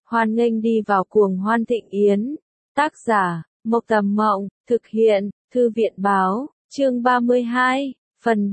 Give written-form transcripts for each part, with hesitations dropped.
Hoan nghênh đi vào cuồng hoan thịnh yến. Tác giả, Mộc Tầm Mộng, thực hiện, Thư viện Báo, chương 32, phần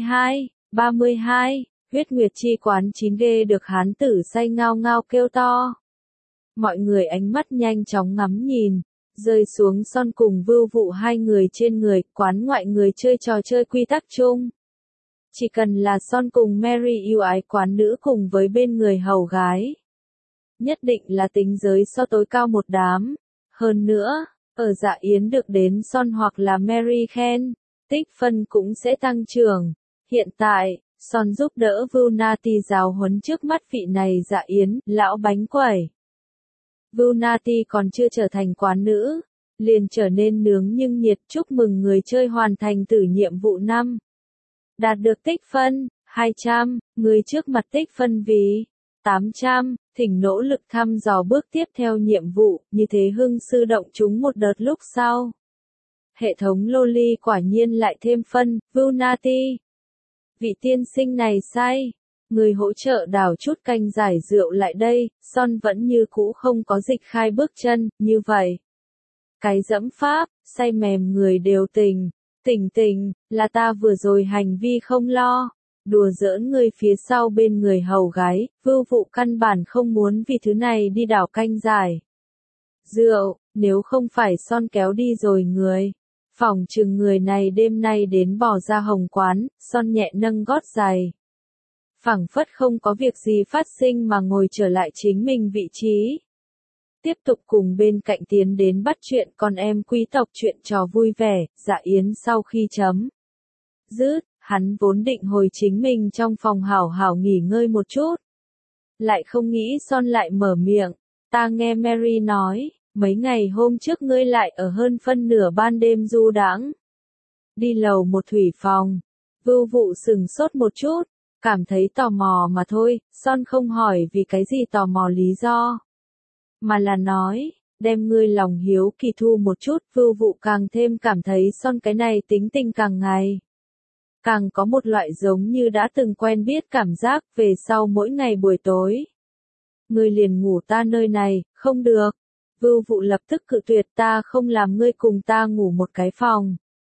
32, huyết nguyệt chi quán 9G được hán tử say ngao ngao kêu to. Mọi người ánh mắt nhanh chóng ngắm nhìn, rơi xuống Son cùng Vưu Vụ hai người trên người, quán ngoại người chơi trò chơi quy tắc chung. Chỉ cần là Son cùng Mary yêu ái quán nữ cùng với bên người hầu gái. Nhất định là tính giới so tối cao một đám. Hơn nữa, ở dạ yến được đến Son hoặc là Mary khen, tích phân cũng sẽ tăng trưởng. Hiện tại, Son giúp đỡ Vưu Nati giáo huấn trước mắt vị này dạ yến, lão bánh quẩy. Vưu Nati còn chưa trở thành quán nữ, liền trở nên nướng nhưng nhiệt. Chúc mừng người chơi hoàn thành tử nhiệm vụ 5. Đạt được tích phân 200, người trước mặt tích phân vì 800, thỉnh nỗ lực thăm dò bước tiếp theo nhiệm vụ, như thế hưng sư động chúng một đợt lúc sau. Hệ thống Loli quả nhiên lại thêm phân, Vưu Nati. Vị tiên sinh này say, người hỗ trợ đảo chút canh giải rượu lại đây. Son vẫn như cũ không có dịch khai bước chân, như vậy. Cái dẫm pháp, say mềm người đều tỉnh, là ta vừa rồi hành vi không lo. Đùa giỡn người phía sau bên người hầu gái, Vưu Vụ căn bản không muốn vì thứ này đi đảo canh giải rượu, nếu không phải Son kéo đi rồi người. Phỏng chừng người này đêm nay đến bỏ ra hồng quán. Son nhẹ nâng gót giày. Phảng phất không có việc gì phát sinh mà ngồi trở lại chính mình vị trí. Tiếp tục cùng bên cạnh tiến đến bắt chuyện con em quý tộc chuyện trò vui vẻ. Dạ yến sau khi chấm dứt, hắn vốn định hồi chính mình trong phòng hảo hảo nghỉ ngơi một chút. Lại không nghĩ Son lại mở miệng. Ta nghe Mary nói, mấy ngày hôm trước ngươi lại ở hơn phân nửa ban đêm du đãng. Đi lầu một thủy phòng. Vưu Vụ sừng sốt một chút, cảm thấy tò mò mà thôi. Son không hỏi vì cái gì tò mò lý do, mà là nói, đem ngươi lòng hiếu kỳ thu một chút. Vưu Vụ càng thêm cảm thấy Son cái này tính tình càng ngày càng có một loại giống như đã từng quen biết cảm giác. Về sau mỗi ngày buổi tối, ngươi liền ngủ ta nơi này. Không được. Vưu Vụ lập tức cự tuyệt. Ta không làm ngươi cùng ta ngủ một cái phòng.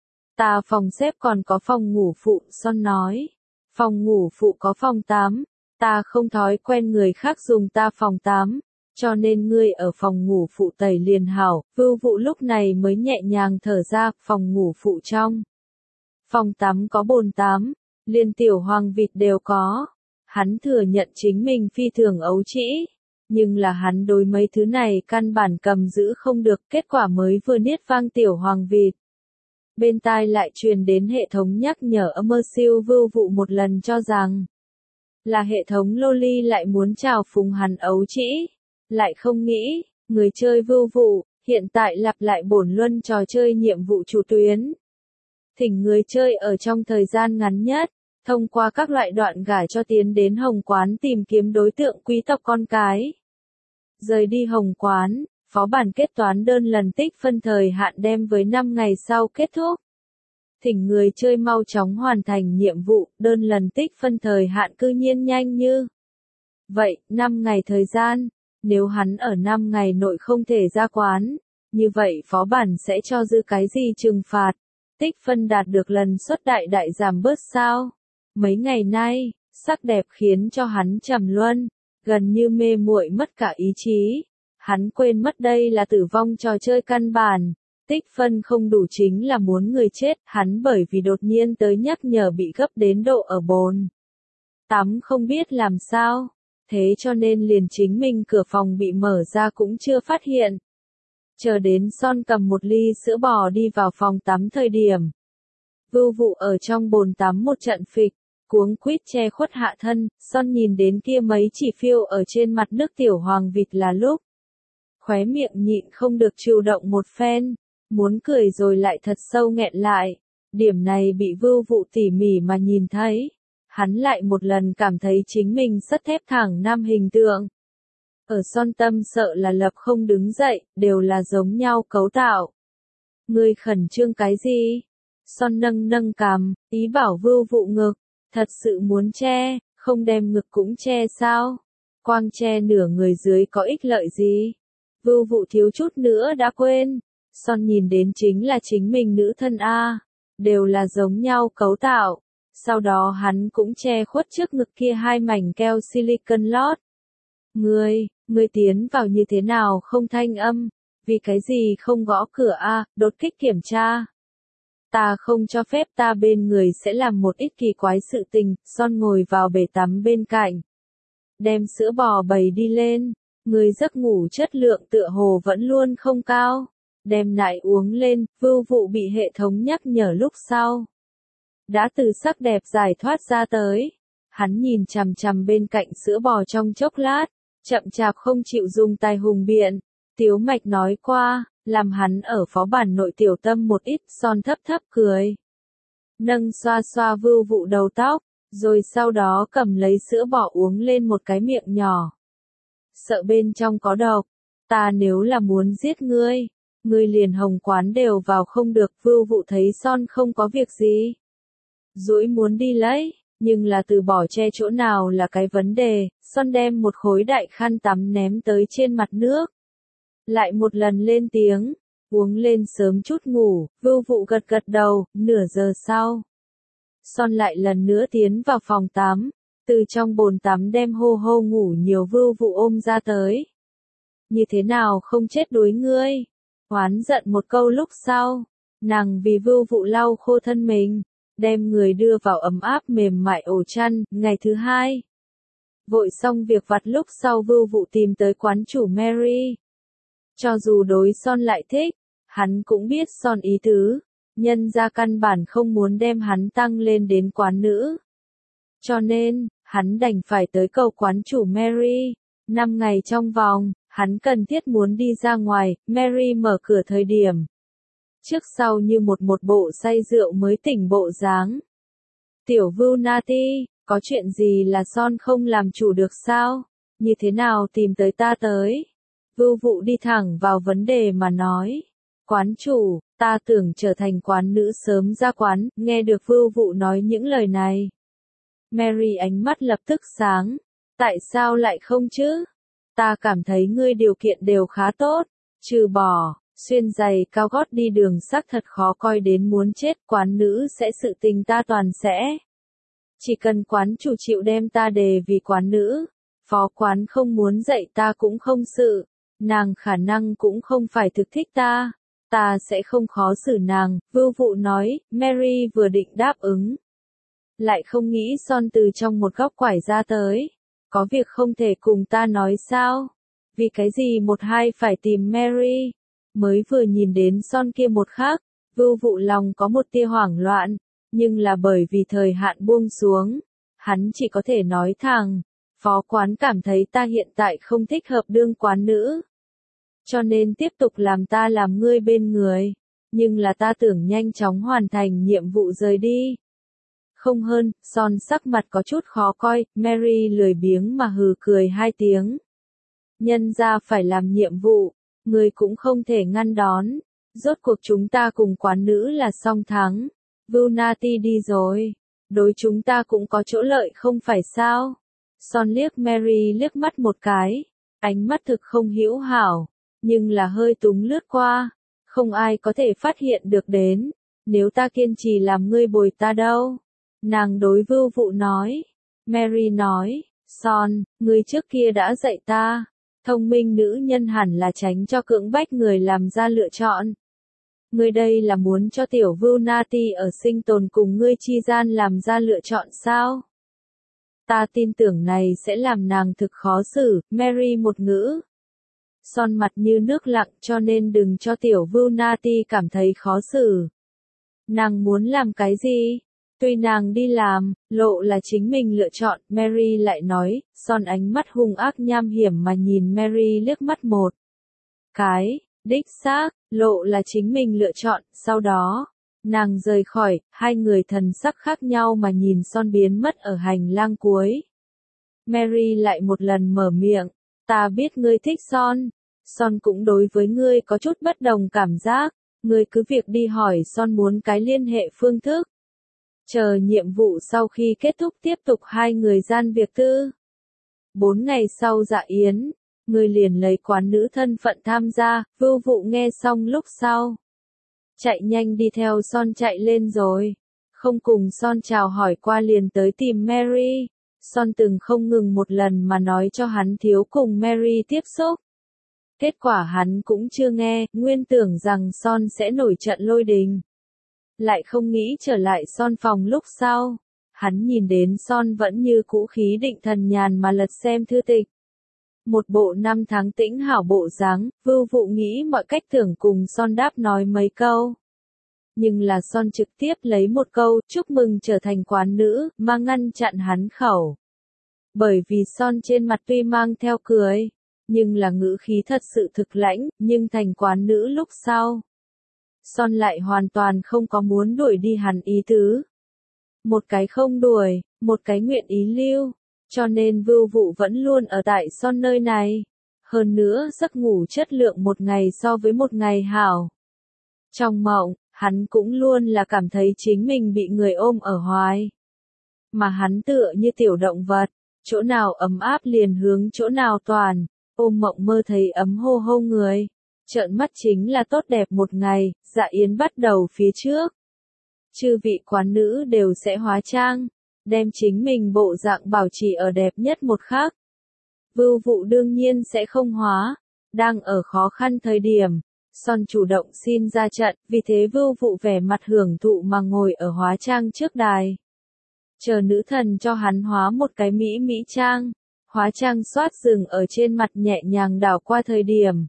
Ta phòng xếp còn có phòng ngủ phụ. Son nói, phòng ngủ phụ có phòng tắm. Ta không thói quen người khác dùng ta phòng tắm, cho nên ngươi ở phòng ngủ phụ tẩy liền hảo. Vưu Vụ lúc này mới nhẹ nhàng thở ra. Phòng ngủ phụ trong phòng tắm có bồn tắm, liền tiểu hoàng vịt đều có. Hắn thừa nhận chính mình phi thường ấu trĩ, nhưng là hắn đối mấy thứ này căn bản cầm giữ không được. Kết quả mới vừa niết vang tiểu hoàng vịt, bên tai lại truyền đến hệ thống nhắc nhở âm mơ siêu. Vưu Vụ một lần cho rằng là hệ thống Loli lại muốn chào phúng hắn ấu trĩ, lại không nghĩ, người chơi Vưu Vụ, hiện tại lặp lại bổn luân trò chơi nhiệm vụ chủ tuyến. Thỉnh người chơi ở trong thời gian ngắn nhất, thông qua các loại đoạn gả cho tiến đến hồng quán tìm kiếm đối tượng quý tộc con cái. Rời đi hồng quán, phó bản kết toán đơn lần tích phân thời hạn đem với 5 ngày sau kết thúc. Thỉnh người chơi mau chóng hoàn thành nhiệm vụ. Đơn lần tích phân thời hạn cư nhiên nhanh như vậy, 5 ngày thời gian. Nếu hắn ở 5 ngày nội không thể ra quán, như vậy phó bản sẽ cho dư cái gì trừng phạt? Tích phân đạt được lần suất đại giảm bớt sao? Mấy ngày nay, sắc đẹp khiến cho hắn trầm luân, gần như mê muội mất cả ý chí. Hắn quên mất đây là tử vong trò chơi căn bản. Tích phân không đủ chính là muốn người chết. Hắn bởi vì đột nhiên tới nhắc nhở bị gấp đến độ ở bồn tắm không biết làm sao, thế cho nên liền chính mình cửa phòng bị mở ra cũng chưa phát hiện. Chờ đến Son cầm một ly sữa bò đi vào phòng tắm thời điểm, Vưu Vụ ở trong bồn tắm một trận phịch, cuống quýt che khuất hạ thân. Son nhìn đến kia mấy chỉ phiêu ở trên mặt nước tiểu hoàng vịt là lúc khóe miệng nhịn không được chịu động một phen, muốn cười rồi lại thật sâu nghẹn lại. Điểm này bị Vưu Vụ tỉ mỉ mà nhìn thấy, hắn lại một lần cảm thấy chính mình sắt thép thẳng nam hình tượng. Ở Son tâm sợ là lập không đứng dậy, đều là giống nhau cấu tạo. Ngươi khẩn trương cái gì? Son nâng cằm, ý bảo Vưu Vụ ngực, thật sự muốn che, không đem ngực cũng che sao? quang che nửa người dưới có ích lợi gì? Vưu Vụ thiếu chút nữa đã quên. Son nhìn đến chính là chính mình nữ thân a, đều là giống nhau cấu tạo. Sau đó hắn cũng che khuất trước ngực kia hai mảnh keo silicon lót. Ngươi tiến vào như thế nào không thanh âm, vì cái gì không gõ cửa a, đột kích kiểm tra. Ta không cho phép, ta bên người sẽ làm một ít kỳ quái sự tình. Son ngồi vào bể tắm bên cạnh, đem sữa bò bày đi lên. Người giấc ngủ chất lượng tựa hồ vẫn luôn không cao. Đem nại uống lên, Vưu Vụ bị hệ thống nhắc nhở lúc sau. Đã từ sắc đẹp giải thoát ra tới. Hắn nhìn chằm chằm bên cạnh sữa bò trong chốc lát, chậm chạp không chịu dùng tài hùng biện. Tiếu Mạch nói qua, làm hắn ở phó bản nội tiểu tâm một ít. Son thấp thấp cười, nâng xoa xoa Vưu Vụ đầu tóc, rồi sau đó cầm lấy sữa bò uống lên một cái miệng nhỏ. Sợ bên trong có độc, ta nếu là muốn giết ngươi liền hồng quán đều vào không được. Vưu Vụ thấy Son không có việc gì, duỗi muốn đi lấy, nhưng là từ bỏ che chỗ nào là cái vấn đề. Son đem một khối đại khăn tắm ném tới trên mặt nước, lại một lần lên tiếng, uống lên sớm chút ngủ. Vưu Vụ gật gật đầu. Nửa giờ sau, Son lại lần nữa tiến vào phòng tắm, từ trong bồn tắm đem hô hô ngủ nhiều Vưu Vụ ôm ra tới. Như thế nào không chết đuối ngươi? Oán giận một câu lúc sau, nàng vì Vưu Vụ lau khô thân mình, đem người đưa vào ấm áp mềm mại ổ chăn. Ngày thứ hai, vội xong việc vặt lúc sau, Vưu Vụ tìm tới quán chủ Mary. Cho dù đối Son lại thích, hắn cũng biết Son ý tứ, nhân ra căn bản không muốn đem hắn tăng lên đến quán nữ. Cho nên, hắn đành phải tới cầu quán chủ Mary. 5 ngày trong vòng, hắn cần thiết muốn đi ra ngoài. Mary mở cửa thời điểm, trước sau như một bộ say rượu mới tỉnh bộ dáng. Tiểu Vưu Nati, có chuyện gì là Son không làm chủ được sao? Như thế nào tìm tới ta tới? Vưu Vụ đi thẳng vào vấn đề mà nói. Quán chủ, ta tưởng trở thành quán nữ sớm ra quán. Nghe được Vưu Vụ nói những lời này, Mary ánh mắt lập tức sáng. Tại sao lại không chứ? Ta cảm thấy ngươi điều kiện đều khá tốt, trừ bỏ xuyên giày cao gót đi đường xác thật khó coi đến muốn chết. Quán nữ sẽ sự tình ta toàn sẽ. Chỉ cần quán chủ chịu đem ta đề vì quán nữ, phó quán không muốn dạy ta cũng không sự. Nàng khả năng cũng không phải thực thích ta, ta sẽ không khó xử nàng. Vưu Vụ nói. Mary vừa định đáp ứng, lại không nghĩ Son từ trong một góc quải ra tới. Có việc không thể cùng ta nói sao? Vì cái gì một hai phải tìm Mary? Mới vừa nhìn đến Son kia một khắc, Vưu Vụ lòng có một tia hoảng loạn, nhưng là bởi vì thời hạn buông xuống, hắn chỉ có thể nói thẳng, phó quán cảm thấy ta hiện tại không thích hợp đương quán nữ, cho nên tiếp tục làm ta làm ngươi bên người, nhưng là ta tưởng nhanh chóng hoàn thành nhiệm vụ rời đi. Không hơn. Son sắc mặt có chút khó coi. Mary lười biếng mà hừ cười hai tiếng. Nhân ra phải làm nhiệm vụ, người cũng không thể ngăn đón. Rốt cuộc chúng ta cùng quán nữ là song thắng. Vưu Nati đi rồi, đối chúng ta cũng có chỗ lợi không phải sao? Son liếc Mary liếc mắt một cái, ánh mắt thực không hữu hảo, nhưng là hơi túng lướt qua, không ai có thể phát hiện được đến. Nếu ta kiên trì làm ngươi bồi ta đâu? Nàng đối Vưu Vụ nói. Mary nói, Son, ngươi trước kia đã dạy ta, thông minh nữ nhân hẳn là tránh cho cưỡng bách người làm ra lựa chọn. Ngươi đây là muốn cho tiểu Vưu Nati ở sinh tồn cùng ngươi chi gian làm ra lựa chọn sao? Ta tin tưởng này sẽ làm nàng thực khó xử. Mary một ngữ. Son mặt như nước lặng, cho nên đừng cho tiểu Vưu Nati cảm thấy khó xử. Nàng muốn làm cái gì? Tuy nàng đi làm, lộ là chính mình lựa chọn. Mary lại nói. Son ánh mắt hung ác nham hiểm mà nhìn Mary liếc mắt một cái. Đích xác, lộ là chính mình lựa chọn. Sau đó, nàng rời khỏi, hai người thần sắc khác nhau mà nhìn Son biến mất ở hành lang cuối. Mary lại một lần mở miệng. Ta biết ngươi thích Son. Son cũng đối với ngươi có chút bất đồng cảm giác. Ngươi cứ việc đi hỏi Son muốn cái liên hệ phương thức. Chờ nhiệm vụ sau khi kết thúc tiếp tục hai người gian việc tư. 4 ngày sau dạ yến, người liền lấy quán nữ thân phận tham gia, Vưu Vụ nghe xong lúc sau. Chạy nhanh đi theo Son chạy lên rồi. Không cùng Son chào hỏi qua liền tới tìm Mary. Son từng không ngừng một lần mà nói cho hắn thiếu cùng Mary tiếp xúc. Kết quả hắn cũng chưa nghe, nguyên tưởng rằng Son sẽ nổi trận lôi đình. Lại không nghĩ trở lại Son phòng lúc sau. Hắn nhìn đến Son vẫn như cũ khí định thần nhàn mà lật xem thư tịch. Một bộ năm tháng tĩnh hảo bộ dáng, Vưu Vụ nghĩ mọi cách tưởng cùng Son đáp nói mấy câu. Nhưng là Son trực tiếp lấy một câu, chúc mừng trở thành quán nữ, mà ngăn chặn hắn khẩu. Bởi vì Son trên mặt tuy mang theo cười, nhưng là ngữ khí thật sự thực lãnh, nhưng thành quán nữ lúc sau. Son lại hoàn toàn không có muốn đuổi đi hắn ý tứ. Một cái không đuổi, một cái nguyện ý lưu, cho nên Vưu Vụ vẫn luôn ở tại Son nơi này. Hơn nữa giấc ngủ chất lượng một ngày so với một ngày hảo. Trong mộng, hắn cũng luôn là cảm thấy chính mình bị người ôm ở hoài. Mà hắn tựa như tiểu động vật, chỗ nào ấm áp liền hướng chỗ nào toàn, ôm mộng mơ thấy ấm hô hô người. Trợn mắt chính là tốt đẹp một ngày, dạ yến bắt đầu phía trước. Chư vị quán nữ đều sẽ hóa trang, đem chính mình bộ dạng bảo trì ở đẹp nhất một khắc. Vưu Vụ đương nhiên sẽ không hóa, đang ở khó khăn thời điểm. Son chủ động xin ra trận, vì thế Vưu Vụ vẻ mặt hưởng thụ mà ngồi ở hóa trang trước đài. Chờ nữ thần cho hắn hóa một cái mỹ trang. Hóa trang xoát dừng ở trên mặt nhẹ nhàng đảo qua thời điểm.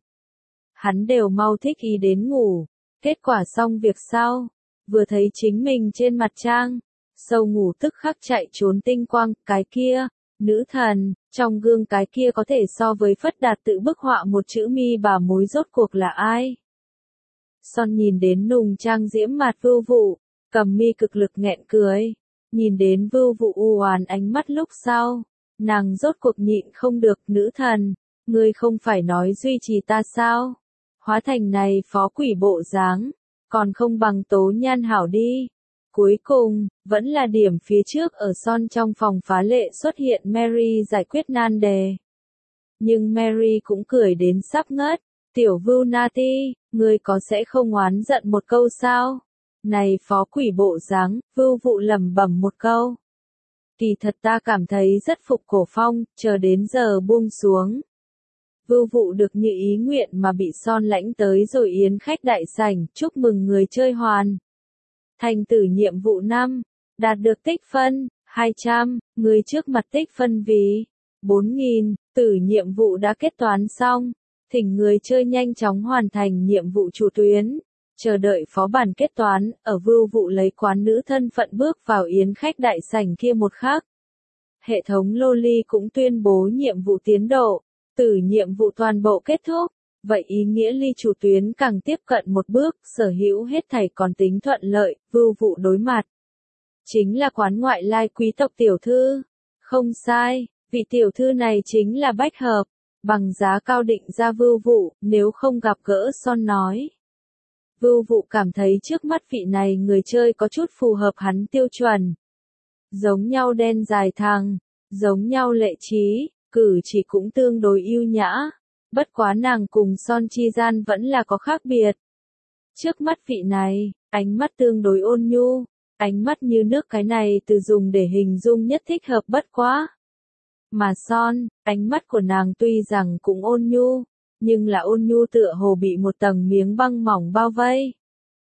Hắn đều mau thích ý đến ngủ. Kết quả xong việc sau, vừa thấy chính mình trên mặt trang, sâu ngủ tức khắc chạy trốn tinh quang, cái kia, nữ thần, trong gương cái kia có thể so với Phất Đạt tự bức họa một chữ mi bà mối rốt cuộc là ai? Son nhìn đến nùng trang diễm mặt Vưu Vụ, cầm mi cực lực nghẹn cười, nhìn đến Vưu Vụ u oán ánh mắt lúc sau, nàng rốt cuộc nhịn không được, nữ thần, ngươi không phải nói duy trì ta sao? Hóa thành này phó quỷ bộ dáng, còn không bằng tố nhan hảo đi. Cuối cùng, vẫn là điểm phía trước ở Son trong phòng phá lệ xuất hiện Mary giải quyết nan đề. Nhưng Mary cũng cười đến sắp ngất, tiểu Vưu Nati, ngươi có sẽ không oán giận một câu sao? Này phó quỷ bộ dáng, Vưu Vụ lẩm bẩm một câu. Kỳ thật ta cảm thấy rất phục cổ phong, chờ đến giờ buông xuống. Vưu Vụ được như ý nguyện mà bị Son lãnh tới rồi yến khách đại sảnh, chúc mừng người chơi hoàn. Thành tử nhiệm vụ 5, đạt được tích phân, 200, người trước mặt tích phân vì 4.000, tử nhiệm vụ đã kết toán xong, thỉnh người chơi nhanh chóng hoàn thành nhiệm vụ chủ tuyến, chờ đợi phó bản kết toán, ở Vưu Vụ lấy quán nữ thân phận bước vào yến khách đại sảnh kia một khắc. Hệ thống Loli cũng tuyên bố nhiệm vụ tiến độ, tử nhiệm vụ toàn bộ kết thúc. Vậy ý nghĩa ly chủ tuyến càng tiếp cận một bước, sở hữu hết thảy còn tính thuận lợi, Vưu Vụ đối mặt. Chính là quán ngoại lai quý tộc tiểu thư. Không sai, vị tiểu thư này chính là Bách Hợp, bằng giá cao định ra Vưu Vụ, nếu không gặp gỡ Son nói. Vưu Vụ cảm thấy trước mắt vị này người chơi có chút phù hợp hắn tiêu chuẩn. Giống nhau đen dài thẳng, giống nhau lệ trí, cử chỉ cũng tương đối ưu nhã. Bất quá nàng cùng Son chi gian vẫn là có khác biệt. Trước mắt vị này, ánh mắt tương đối ôn nhu, ánh mắt như nước cái này từ dùng để hình dung nhất thích hợp bất quá. Mà Son, ánh mắt của nàng tuy rằng cũng ôn nhu, nhưng là ôn nhu tựa hồ bị một tầng miếng băng mỏng bao vây.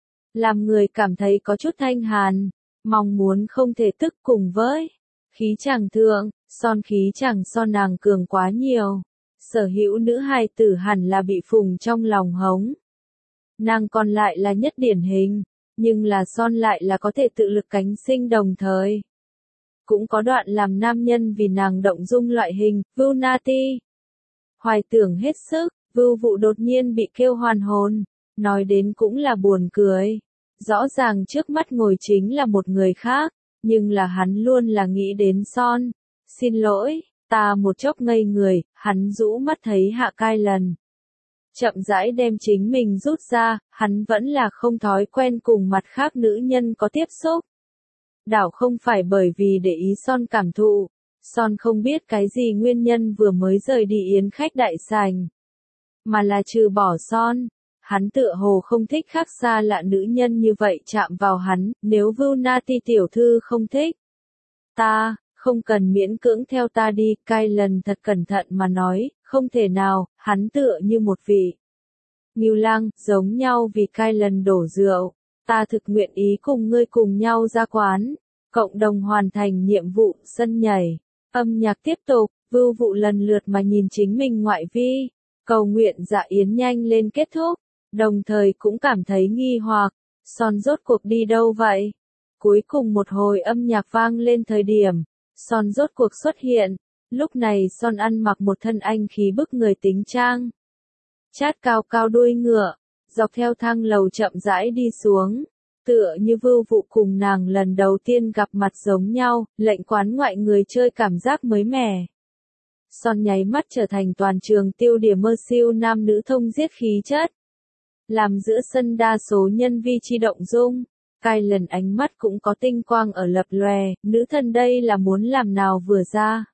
Làm người cảm thấy có chút thanh hàn, mong muốn không thể tức cùng với. Khí chàng thượng, Son khí chàng so nàng cường quá nhiều. Sở hữu nữ hài tử hẳn là bị phùng trong lòng hống. Nàng còn lại là nhất điển hình, nhưng là Son lại là có thể tự lực cánh sinh đồng thời. Cũng có đoạn làm nam nhân vì nàng động dung loại hình, Vưu Nati. Hoài tưởng hết sức, Vưu Vụ đột nhiên bị kêu hoàn hồn, nói đến cũng là buồn cười. Rõ ràng trước mắt ngồi chính là một người khác, nhưng là hắn luôn là nghĩ đến Son. Xin lỗi. Ta một chốc ngây người, hắn rũ mắt thấy Hạ Cai lần. Chậm rãi đem chính mình rút ra, hắn vẫn là không thói quen cùng mặt khác nữ nhân có tiếp xúc. Đảo không phải bởi vì để ý Son cảm thụ, Son không biết cái gì nguyên nhân vừa mới rời đi yến khách đại sảnh. Mà là trừ bỏ Son, hắn tựa hồ không thích khác xa lạ nữ nhân như vậy chạm vào hắn, nếu Vu Nati tiểu thư không thích. Ta, không cần miễn cưỡng theo ta đi, Cai lần thật cẩn thận mà nói, không thể nào, hắn tựa như một vị Ngưu Lang, giống nhau vì Cai lần đổ rượu, ta thực nguyện ý cùng ngươi cùng nhau ra quán, cộng đồng hoàn thành nhiệm vụ, sân nhảy, âm nhạc tiếp tục, Vưu Vụ lần lượt mà nhìn chính mình ngoại vi, cầu nguyện dạ yến nhanh lên kết thúc, đồng thời cũng cảm thấy nghi hoặc, Son rốt cuộc đi đâu vậy? Cuối cùng một hồi âm nhạc vang lên thời điểm, Son rốt cuộc xuất hiện, lúc này Son ăn mặc một thân anh khí bức người tính trang. Chát cao cao đuôi ngựa, dọc theo thang lầu chậm rãi đi xuống, tựa như Vưu Vụ cùng nàng lần đầu tiên gặp mặt giống nhau, lệnh quán ngoại người chơi cảm giác mới mẻ. Son nháy mắt trở thành toàn trường tiêu điểm mơ siêu nam nữ thông giết khí chất. Làm giữa sân đa số nhân vi chi động dung, Cai lần ánh mắt cũng có tinh quang ở lập lòe, nữ thần đây là muốn làm nào vừa ra.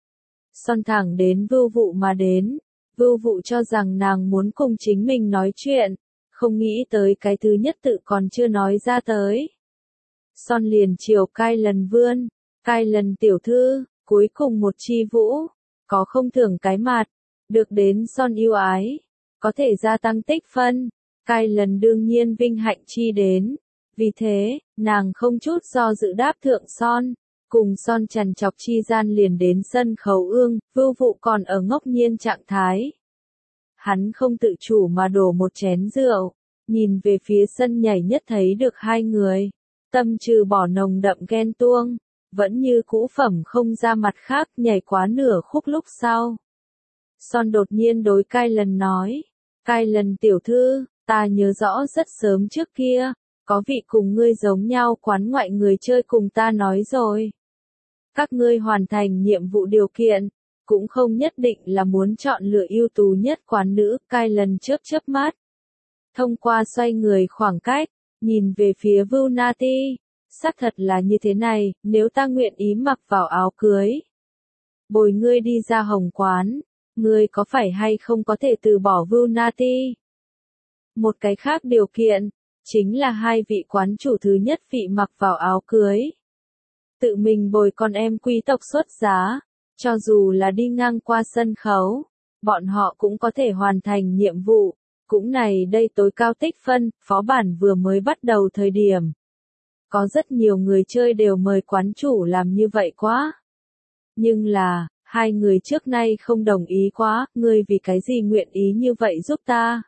Son thẳng đến Vưu Vụ mà đến, Vưu Vụ cho rằng nàng muốn cùng chính mình nói chuyện, không nghĩ tới cái thứ nhất tự còn chưa nói ra tới. Son liền chiều Cai lần vươn, Cai lần tiểu thư, cuối cùng một chi vũ, có không thưởng cái mặt, được đến Son yêu ái, có thể gia tăng tích phân, Cai lần đương nhiên vinh hạnh chi đến, vì thế, nàng không chút do dự đáp thượng Son, cùng Son chằn chọc chi gian liền đến sân khấu ương, Vưu Vụ còn ở ngốc nhiên trạng thái. Hắn không tự chủ mà đổ một chén rượu, nhìn về phía sân nhảy nhất thấy được hai người, tâm trừ bỏ nồng đậm ghen tuông, vẫn như cũ phẩm không ra mặt khác nhảy quá nửa khúc lúc sau. Son đột nhiên đối Cai lần nói, Cai lần tiểu thư, ta nhớ rõ rất sớm trước kia, có vị cùng ngươi giống nhau quán ngoại người chơi cùng ta nói rồi. Các ngươi hoàn thành nhiệm vụ điều kiện, cũng không nhất định là muốn chọn lựa ưu tú nhất quán nữ, Cai lần chớp chớp mắt. Thông qua xoay người khoảng cách, nhìn về phía Vu Nati, xác thật là như thế này, nếu ta nguyện ý mặc vào áo cưới, bồi ngươi đi ra hồng quán, ngươi có phải hay không có thể từ bỏ Vu Nati? Một cái khác điều kiện, chính là hai vị quán chủ thứ nhất vị mặc vào áo cưới. Tự mình bồi con em quý tộc xuất giá, cho dù là đi ngang qua sân khấu, bọn họ cũng có thể hoàn thành nhiệm vụ. Cũng này đây tối cao tích phân, phó bản vừa mới bắt đầu thời điểm. Có rất nhiều người chơi đều mời quán chủ làm như vậy quá. Nhưng là, hai người trước nay không đồng ý quá, ngươi vì cái gì nguyện ý như vậy giúp ta?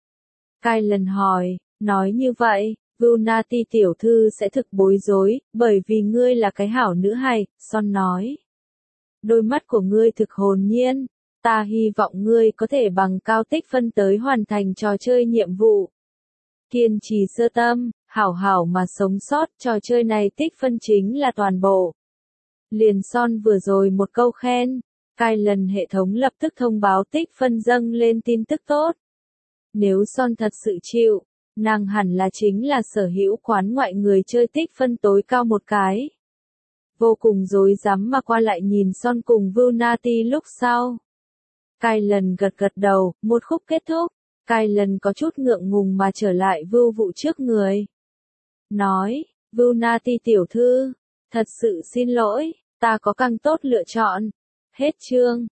Cai lần hỏi, nói như vậy, Vu Nati tiểu thư sẽ thực bối rối, bởi vì ngươi là cái hảo nữ hài, Son nói. Đôi mắt của ngươi thực hồn nhiên, ta hy vọng ngươi có thể bằng cao tích phân tới hoàn thành trò chơi nhiệm vụ. Kiên trì sơ tâm, hảo hảo mà sống sót, trò chơi này tích phân chính là toàn bộ. Liền Son vừa rồi một câu khen, Cai lần hệ thống lập tức thông báo tích phân dâng lên tin tức tốt. Nếu Son thật sự chịu, nàng hẳn là chính là sở hữu quán ngoại người chơi tích phân tối cao một cái. Vô cùng rối rắm mà qua lại nhìn Son cùng Vu Nati lúc sau. Cai lần gật gật đầu, một khúc kết thúc, Cai lần có chút ngượng ngùng mà trở lại Vưu Vụ trước người. Nói, Vu Nati tiểu thư, thật sự xin lỗi, ta có càng tốt lựa chọn. Hết chương.